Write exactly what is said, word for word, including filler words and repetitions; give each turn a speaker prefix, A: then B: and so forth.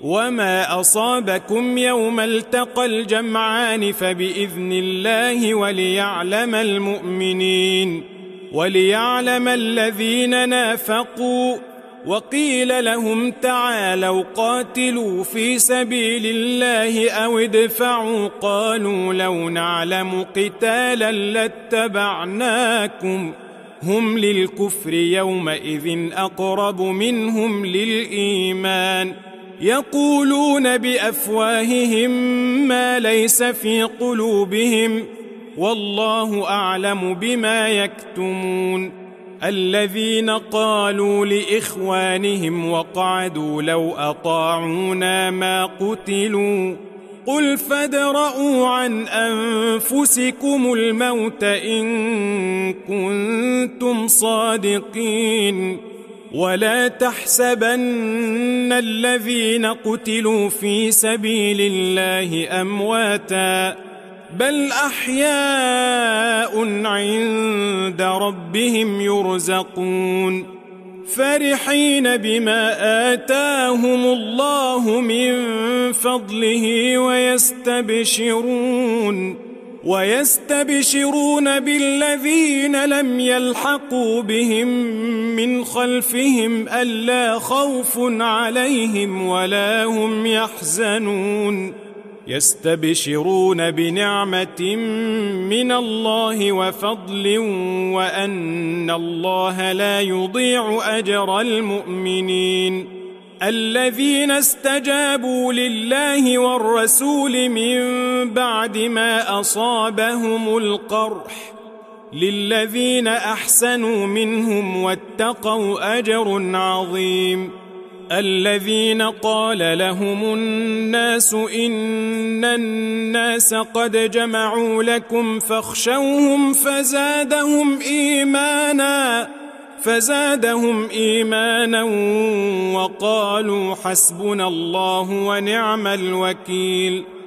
A: وما أصابكم يوم التقى الجمعان فبإذن الله وليعلم المؤمنين وليعلم الذين نافقوا. وقيل لهم تعالوا قاتلوا في سبيل الله أو ادفعوا قالوا لو نعلم قتالا لاتبعناكم هم للكفر يومئذ أقرب منهم للإيمان يقولون بأفواههم ما ليس في قلوبهم والله أعلم بما يكتمون. الذين قالوا لإخوانهم وقعدوا لو أطاعونا ما قتلوا قل فادرءوا عن أنفسكم الموت إن كنتم صادقين ولا تحسبن الذين قتلوا في سبيل الله أمواتا بل أحياء عند ربهم يرزقون فرحين بما آتاهم الله من فضله ويستبشرون ويستبشرون بالذين لم يلحقوا بهم من خلفهم ألا خوف عليهم ولا هم يحزنون يستبشرون بنعمة من الله وفضل وأن الله لا يضيع أجر المؤمنين. الذين استجابوا لله والرسول من بعد ما أصابهم القرح للذين أحسنوا منهم واتقوا أجر عظيم. الذين قال لهم الناس إن الناس قد جمعوا لكم فاخشوهم فزادهم إيمانا فزادهم إيمانا وقالوا حسبنا الله ونعم الوكيل.